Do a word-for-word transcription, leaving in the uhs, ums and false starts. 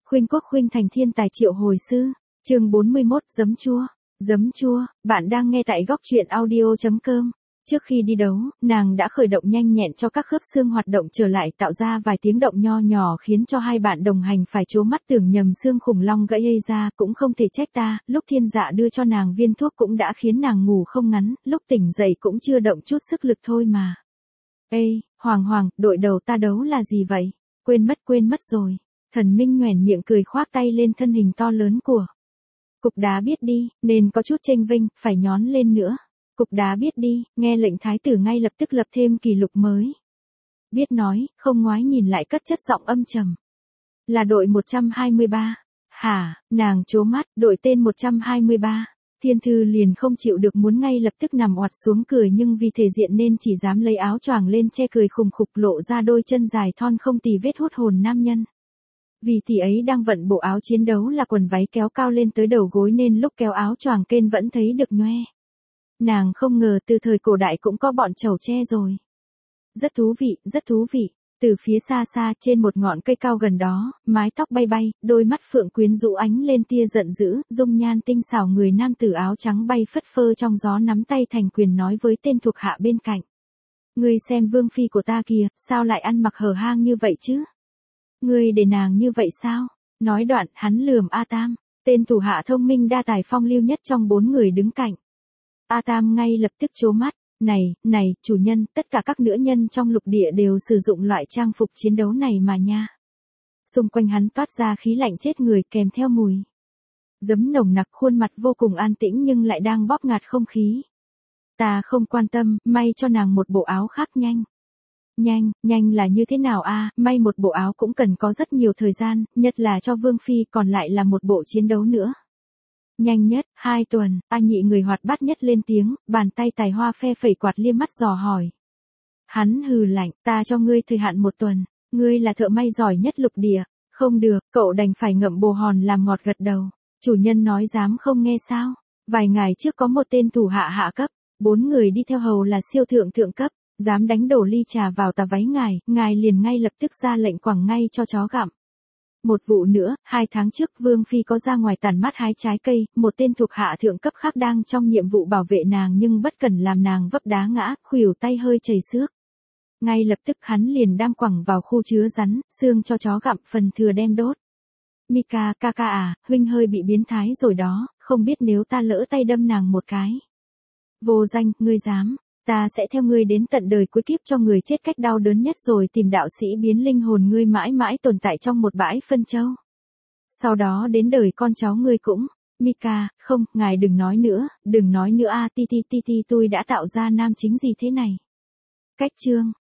Khuynh Quốc khuynh thành thiên tài triệu hồi sư, chương bốn mươi mốt, giấm chua. Giấm chua, bạn đang nghe tại góc truyện audio chấm com. Trước khi đi đấu, nàng đã khởi động nhanh nhẹn cho các khớp xương hoạt động trở lại, tạo ra vài tiếng động nho nhỏ khiến cho hai bạn đồng hành phải trố mắt tưởng nhầm xương khủng long gãy ây ra. Cũng không thể trách ta, lúc thiên dạ đưa cho nàng viên thuốc cũng đã khiến nàng ngủ không ngắn, lúc tỉnh dậy cũng chưa động chút sức lực thôi mà. Ê, Hoàng Hoàng, đội đầu ta đấu là gì vậy? Quên mất quên mất rồi. Thần Minh nhoẻn miệng cười khoác tay lên thân hình to lớn của Cục Đá biết đi, nên có chút chênh vênh, phải nhón lên nữa. Cục Đá biết đi, nghe lệnh thái tử ngay lập tức lập thêm kỷ lục mới. Biết nói, không ngoái nhìn lại cất chất giọng âm trầm. Là đội một trăm hai mươi ba. Hả, nàng trố mắt, đội tên một trăm hai mươi ba. Thiên thư liền không chịu được muốn ngay lập tức nằm oặt xuống cười, nhưng vì thể diện nên chỉ dám lấy áo choàng lên che cười khùng khục, lộ ra đôi chân dài thon không tì vết hút hồn nam nhân. Vì tỷ ấy đang vận bộ áo chiến đấu là quần váy kéo cao lên tới đầu gối nên lúc kéo áo choàng kên vẫn thấy được nhoe. Nàng không ngờ từ thời cổ đại cũng có bọn chầu tre rồi. Rất thú vị, rất thú vị. Từ phía xa xa trên một ngọn cây cao gần đó, mái tóc bay bay, đôi mắt phượng quyến rũ ánh lên tia giận dữ, dung nhan tinh xảo người nam tử áo trắng bay phất phơ trong gió nắm tay thành quyền nói với tên thuộc hạ bên cạnh. Ngươi xem vương phi của ta kìa, sao lại ăn mặc hở hang như vậy chứ? Ngươi để nàng như vậy sao? Nói đoạn, hắn lườm A Tam, tên thủ hạ thông minh đa tài phong lưu nhất trong bốn người đứng cạnh. A Tam ngay lập tức trố mắt, này, này, chủ nhân, tất cả các nữ nhân trong lục địa đều sử dụng loại trang phục chiến đấu này mà nha. Xung quanh hắn toát ra khí lạnh chết người kèm theo mùi giấm nồng nặc, khuôn mặt vô cùng an tĩnh nhưng lại đang bóp ngạt không khí. Ta không quan tâm, may cho nàng một bộ áo khác nhanh. Nhanh, nhanh là như thế nào a? May một bộ áo cũng cần có rất nhiều thời gian, nhất là cho vương phi, còn lại là một bộ chiến đấu nữa. Nhanh nhất, hai tuần, A Nhị người hoạt bát nhất lên tiếng, bàn tay tài hoa phe phẩy quạt liếc mắt dò hỏi. Hắn hừ lạnh, ta cho ngươi thời hạn một tuần, ngươi là thợ may giỏi nhất lục địa, không được, cậu đành phải ngậm bồ hòn làm ngọt gật đầu. Chủ nhân nói dám không nghe sao? Vài ngày trước có một tên thủ hạ hạ cấp, bốn người đi theo hầu là siêu thượng thượng cấp, dám đánh đổ ly trà vào tà váy ngài, ngài liền ngay lập tức ra lệnh quẳng ngay cho chó gặm. Một vụ nữa, hai tháng trước Vương Phi có ra ngoài tản mát hái trái cây, một tên thuộc hạ thượng cấp khác đang trong nhiệm vụ bảo vệ nàng nhưng bất cẩn làm nàng vấp đá ngã, khuỷu tay hơi chảy xước. Ngay lập tức hắn liền đam quẳng vào khu chứa rắn, xương cho chó gặm, phần thừa đem đốt. Mika, ca ca à, huynh hơi bị biến thái rồi đó, không biết nếu ta lỡ tay đâm nàng một cái. Vô danh, ngươi dám. Ta sẽ theo ngươi đến tận đời cuối kiếp cho người chết cách đau đớn nhất rồi tìm đạo sĩ biến linh hồn ngươi mãi mãi tồn tại trong một bãi phân châu. Sau đó đến đời con cháu ngươi cũng. Mika, không, ngài đừng nói nữa, đừng nói nữa a, ti ti ti ti tôi đã tạo ra nam chính gì thế này. Cách chương.